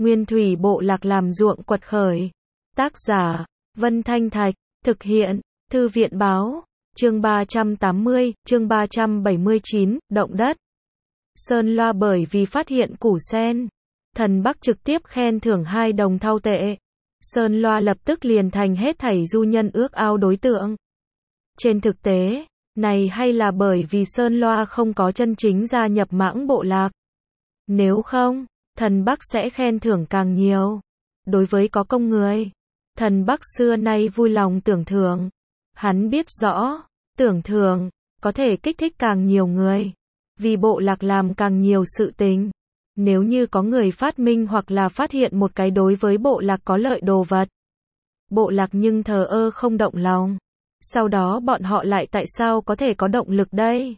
Nguyên thủy bộ lạc làm ruộng quật khởi. Tác giả, Vân Thanh Thạch, thực hiện, Thư viện báo, chương 380, chương 379, động đất. Sơn Loa bởi vì phát hiện củ sen, Thần Bắc trực tiếp khen thưởng 2 đồng thau tệ. Sơn Loa lập tức liền thành hết thảy du nhân ước ao đối tượng. Trên thực tế, này hay là bởi vì Sơn Loa không có chân chính gia nhập mãng bộ lạc. Nếu không, Thần Bắc sẽ khen thưởng càng nhiều. Đối với có công người, Thần Bắc xưa nay vui lòng tưởng thưởng. Hắn biết rõ, tưởng thưởng có thể kích thích càng nhiều người, vì bộ lạc làm càng nhiều sự tình. Nếu như có người phát minh hoặc là phát hiện một cái đối với bộ lạc có lợi đồ vật, bộ lạc nhưng thờ ơ không động lòng, sau đó bọn họ lại tại sao có thể có động lực đây?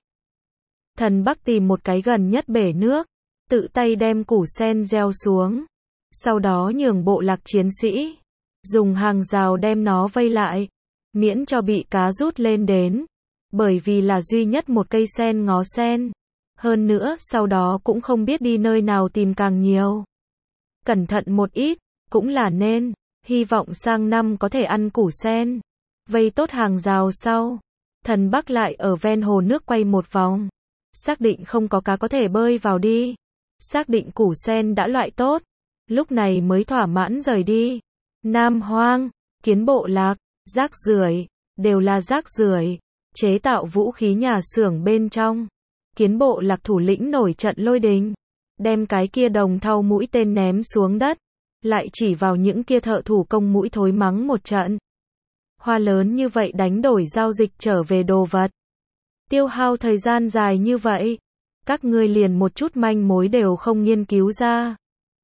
Thần Bắc tìm một cái gần nhất bể nước, tự tay đem củ sen gieo xuống, sau đó nhường bộ lạc chiến sĩ dùng hàng rào đem nó vây lại, miễn cho bị cá rút lên đến, bởi vì là duy nhất một cây sen ngó sen. Hơn nữa sau đó cũng không biết đi nơi nào tìm càng nhiều. Cẩn thận một ít, cũng là nên, hy vọng sang năm có thể ăn củ sen. Vây tốt hàng rào sau, Thần Bắc lại ở ven hồ nước quay một vòng. Xác định không có cá có thể bơi vào đi. Xác định củ sen đã loại tốt, lúc này mới thỏa mãn rời đi. Nam Hoang, kiến bộ lạc, rác rưởi, đều là rác rưởi, chế tạo vũ khí nhà xưởng bên trong. Kiến bộ lạc thủ lĩnh nổi trận lôi đình, đem cái kia đồng thau mũi tên ném xuống đất, lại chỉ vào những kia thợ thủ công mũi thối mắng một trận. Hoa lớn như vậy đánh đổi giao dịch trở về đồ vật, tiêu hao thời gian dài như vậy, các ngươi liền một chút manh mối đều không nghiên cứu ra.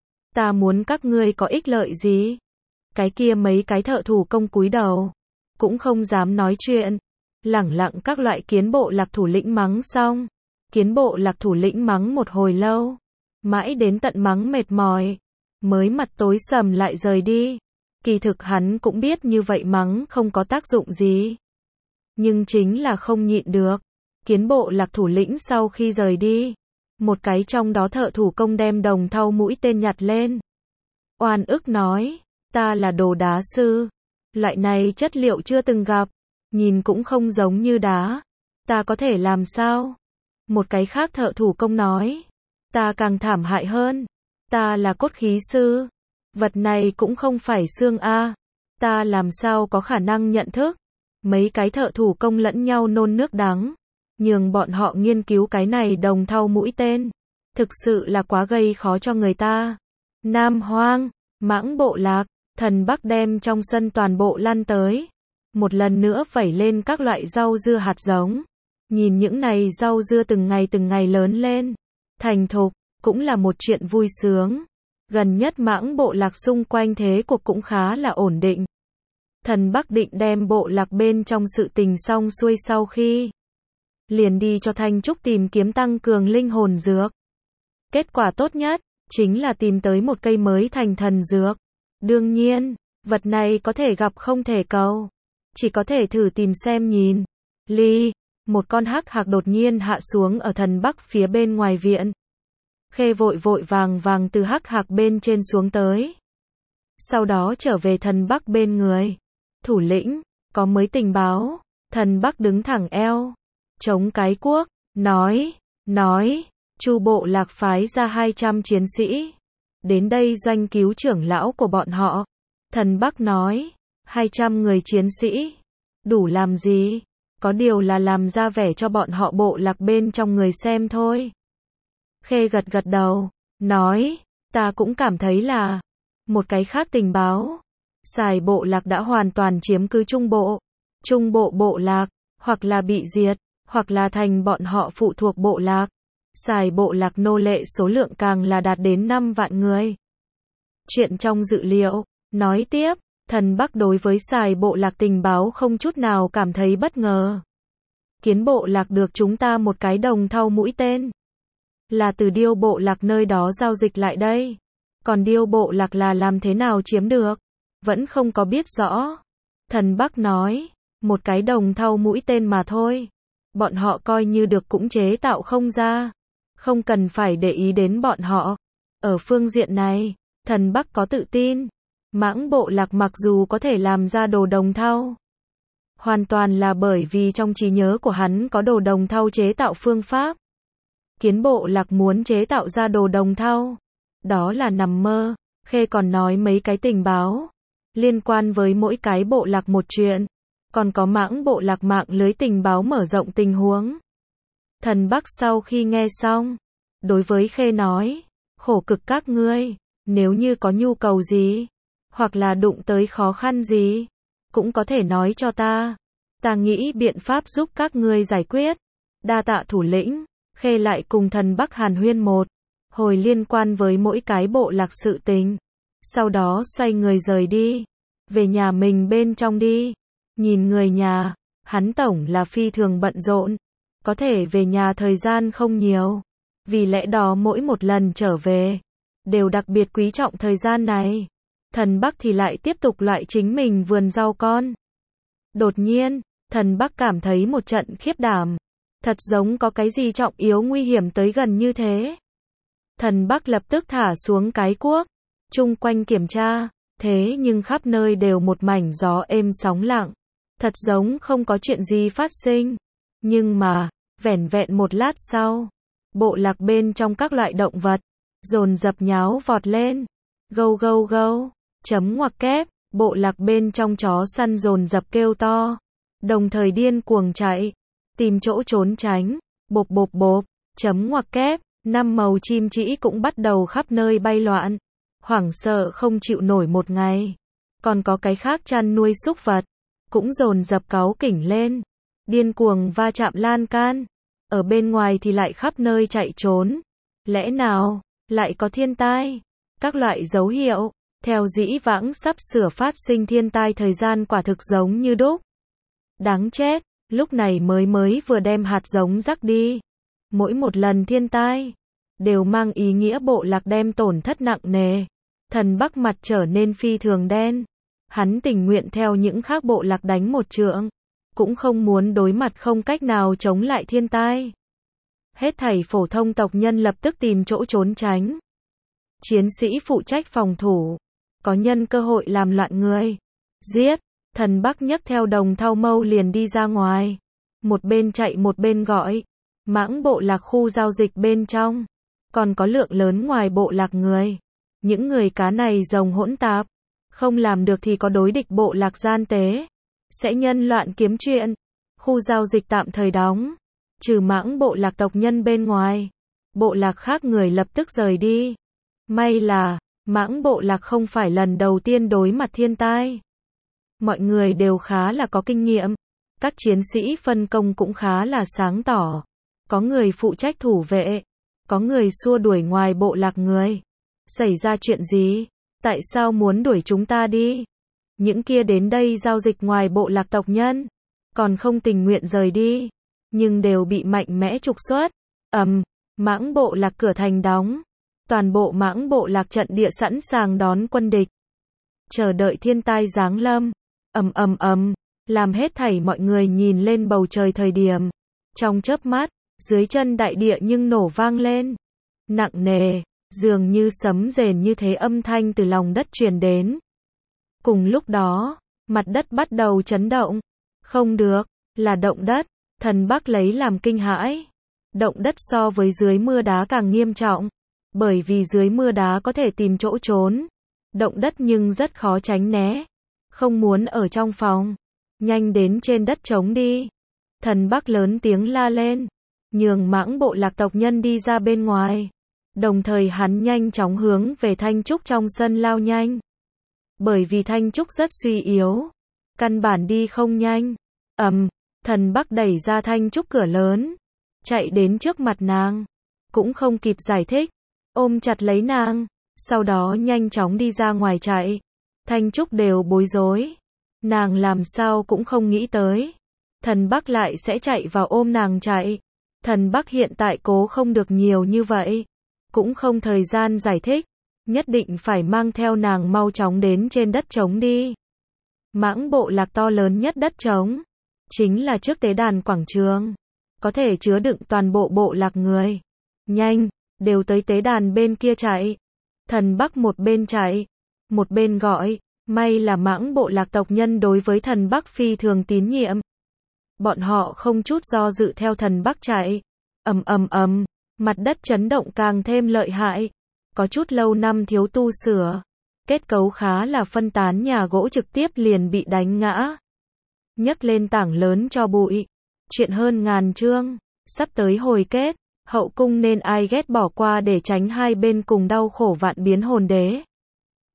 Ta muốn các ngươi có ích lợi gì? Cái kia mấy cái thợ thủ công cúi đầu, cũng không dám nói chuyện, lẳng lặng các loại kiến bộ lạc thủ lĩnh mắng xong. Kiến bộ lạc thủ lĩnh mắng một hồi lâu, mãi đến tận mắng mệt mỏi, mới mặt tối sầm lại rời đi. Kỳ thực hắn cũng biết như vậy mắng không có tác dụng gì, nhưng chính là không nhịn được. Kiến bộ lạc thủ lĩnh sau khi rời đi, một cái trong đó thợ thủ công đem đồng thau mũi tên nhặt lên. Oan ức nói, ta là đồ đá sư, loại này chất liệu chưa từng gặp, nhìn cũng không giống như đá, ta có thể làm sao? Một cái khác thợ thủ công nói, ta càng thảm hại hơn, ta là cốt khí sư, vật này cũng không phải xương a, ta làm sao có khả năng nhận thức. Mấy cái thợ thủ công lẫn nhau nôn nước đắng, nhường bọn họ nghiên cứu cái này đồng thau mũi tên, thực sự là quá gây khó cho người ta. Nam Hoang, mãng bộ lạc, Thần Bắc đem trong sân toàn bộ lăn tới, một lần nữa vẩy lên các loại rau dưa hạt giống. Nhìn những này rau dưa từng ngày lớn lên, thành thục, cũng là một chuyện vui sướng. Gần nhất mãng bộ lạc xung quanh thế cuộc cũng khá là ổn định. Thần Bắc định đem bộ lạc bên trong sự tình xong xuôi sau khi, liền đi cho Thanh Trúc tìm kiếm tăng cường linh hồn dược. Kết quả tốt nhất, chính là tìm tới một cây mới thành thần dược. Đương nhiên, vật này có thể gặp không thể cầu, chỉ có thể thử tìm xem nhìn. Ly, một con hắc hạc đột nhiên hạ xuống ở Thần Bắc phía bên ngoài viện. Khê vội vội vàng từ hắc hạc bên trên xuống tới. Sau đó trở về Thần Bắc bên người. Thủ lĩnh, có mới tình báo. Thần Bắc đứng thẳng eo, chống cái cuốc, nói, Chu bộ lạc phái ra 200 chiến sĩ, đến đây doanh cứu trưởng lão của bọn họ. Thần Bắc nói, 200 người chiến sĩ, đủ làm gì? Có điều là làm ra vẻ cho bọn họ bộ lạc bên trong người xem thôi. Khê gật gật đầu, nói, ta cũng cảm thấy là. Một cái khác tình báo, Sài bộ lạc đã hoàn toàn chiếm cứ Trung bộ bộ lạc, hoặc là bị diệt, hoặc là thành bọn họ phụ thuộc bộ lạc. Sài bộ lạc nô lệ số lượng càng là đạt đến 5 vạn người. Chuyện trong dự liệu, nói tiếp. Thần Bắc đối với Sài bộ lạc tình báo không chút nào cảm thấy bất ngờ. Kiến bộ lạc được chúng ta một cái đồng thau mũi tên, là từ Điêu bộ lạc nơi đó giao dịch lại đây. Còn Điêu bộ lạc là làm thế nào chiếm được, vẫn không có biết rõ. Thần Bắc nói, một cái đồng thau mũi tên mà thôi, bọn họ coi như được cũng chế tạo không ra, không cần phải để ý đến bọn họ. Ở phương diện này, Thần Bắc có tự tin. Mãng bộ lạc mặc dù có thể làm ra đồ đồng thau, hoàn toàn là bởi vì trong trí nhớ của hắn có đồ đồng thau chế tạo phương pháp. Kiến bộ lạc muốn chế tạo ra đồ đồng thau, đó là nằm mơ. Khê còn nói mấy cái tình báo liên quan với mỗi cái bộ lạc một chuyện, còn có mãng bộ lạc mạng lưới tình báo mở rộng tình huống. Thần Bắc sau khi nghe xong, đối với Khê nói, khổ cực các ngươi, nếu như có nhu cầu gì, hoặc là đụng tới khó khăn gì, cũng có thể nói cho ta nghĩ biện pháp giúp các ngươi giải quyết. Đa tạ thủ lĩnh. Khê lại cùng Thần Bắc hàn huyên một hồi liên quan với mỗi cái bộ lạc sự tình, sau đó xoay người rời đi, về nhà mình bên trong đi. Nhìn người nhà, hắn tổng là phi thường bận rộn, có thể về nhà thời gian không nhiều, vì lẽ đó mỗi một lần trở về, đều đặc biệt quý trọng thời gian này. Thần Bắc thì lại tiếp tục loại chính mình vườn rau con. Đột nhiên, Thần Bắc cảm thấy một trận khiếp đảm, thật giống có cái gì trọng yếu nguy hiểm tới gần như thế. Thần Bắc lập tức thả xuống cái cuốc, chung quanh kiểm tra, thế nhưng khắp nơi đều một mảnh gió êm sóng lặng, thật giống không có chuyện gì phát sinh. Nhưng mà, vẻn vẹn một lát sau, bộ lạc bên trong các loại động vật dồn dập nháo vọt lên. Gâu gâu gâu, chấm ngoặc kép, bộ lạc bên trong chó săn dồn dập kêu to, đồng thời điên cuồng chạy, tìm chỗ trốn tránh. Bộp bộp bộp, chấm ngoặc kép, 5 màu chim trĩ cũng bắt đầu khắp nơi bay loạn, hoảng sợ không chịu nổi một ngày. Còn có cái khác chăn nuôi súc vật, cũng dồn dập cáu kỉnh lên, điên cuồng va chạm lan can, ở bên ngoài thì lại khắp nơi chạy trốn. Lẽ nào lại có thiên tai? Các loại dấu hiệu theo dĩ vãng sắp sửa phát sinh thiên tai thời gian quả thực giống như đúc. Đáng chết, lúc này mới vừa đem hạt giống rắc đi. Mỗi một lần thiên tai đều mang ý nghĩa bộ lạc đem tổn thất nặng nề. Thần Bắc mặt trở nên phi thường đen. Hắn tình nguyện theo những khác bộ lạc đánh một trượng, cũng không muốn đối mặt không cách nào chống lại thiên tai. Hết thảy phổ thông tộc nhân lập tức tìm chỗ trốn tránh. Chiến sĩ phụ trách phòng thủ, có nhân cơ hội làm loạn người, giết. Thần Bắc nhấc theo đồng thau mâu liền đi ra ngoài, một bên chạy một bên gọi. Mãng bộ lạc khu giao dịch bên trong, còn có lượng lớn ngoài bộ lạc người. Những người cá này rồng hỗn tạp, không làm được thì có đối địch bộ lạc gian tế, sẽ nhân loạn kiếm chuyện. Khu giao dịch tạm thời đóng, trừ mãng bộ lạc tộc nhân bên ngoài, bộ lạc khác người lập tức rời đi. May là, mãng bộ lạc không phải lần đầu tiên đối mặt thiên tai. Mọi người đều khá là có kinh nghiệm, các chiến sĩ phân công cũng khá là sáng tỏ. Có người phụ trách thủ vệ, có người xua đuổi ngoài bộ lạc người. Xảy ra chuyện gì? Tại sao muốn đuổi chúng ta đi? Những kia đến đây giao dịch ngoài bộ lạc tộc nhân, còn không tình nguyện rời đi, nhưng đều bị mạnh mẽ trục xuất. Mãng bộ lạc cửa thành đóng, toàn bộ mãng bộ lạc trận địa sẵn sàng đón quân địch, chờ đợi thiên tai giáng lâm. Làm hết thảy mọi người nhìn lên bầu trời thời điểm, trong chớp mắt, dưới chân đại địa nhưng nổ vang lên, nặng nề, dường như sấm rền như thế âm thanh từ lòng đất truyền đến. Cùng lúc đó, mặt đất bắt đầu chấn động. Không được, là động đất. Thần Bắc lấy làm kinh hãi. Động đất so với dưới mưa đá càng nghiêm trọng, bởi vì dưới mưa đá có thể tìm chỗ trốn. Động đất nhưng rất khó tránh né. Không muốn ở trong phòng, nhanh đến trên đất trống đi. Thần Bắc lớn tiếng la lên, nhường mãng bộ lạc tộc nhân đi ra bên ngoài. Đồng thời hắn nhanh chóng hướng về Thanh Trúc trong sân lao nhanh. Bởi vì Thanh Trúc rất suy yếu, căn bản đi không nhanh. Thần Bắc đẩy ra Thanh Trúc cửa lớn, chạy đến trước mặt nàng, cũng không kịp giải thích, ôm chặt lấy nàng, sau đó nhanh chóng đi ra ngoài chạy. Thanh Trúc đều bối rối, nàng làm sao cũng không nghĩ tới, Thần Bắc lại sẽ chạy vào ôm nàng chạy. Thần Bắc hiện tại cố không được nhiều như vậy, cũng không thời gian giải thích, nhất định phải mang theo nàng mau chóng đến trên đất trống đi. Mãng bộ lạc to lớn nhất đất trống, chính là trước tế đàn quảng trường, có thể chứa đựng toàn bộ bộ lạc người. Nhanh, đều tới tế đàn bên kia chạy. Thần Bắc một bên chạy, một bên gọi, may là Mãng bộ lạc tộc nhân đối với thần Bắc phi thường tín nhiệm. Bọn họ không chút do dự theo thần Bắc chạy. Ầm ầm ầm, mặt đất chấn động càng thêm lợi hại. Có chút lâu năm thiếu tu sửa, kết cấu khá là phân tán nhà gỗ trực tiếp liền bị đánh ngã. Nhấc lên tảng lớn cho bụi. Chuyện hơn ngàn chương, sắp tới hồi kết, hậu cung nên ai ghét bỏ qua để tránh hai bên cùng đau khổ vạn biến hồn đế.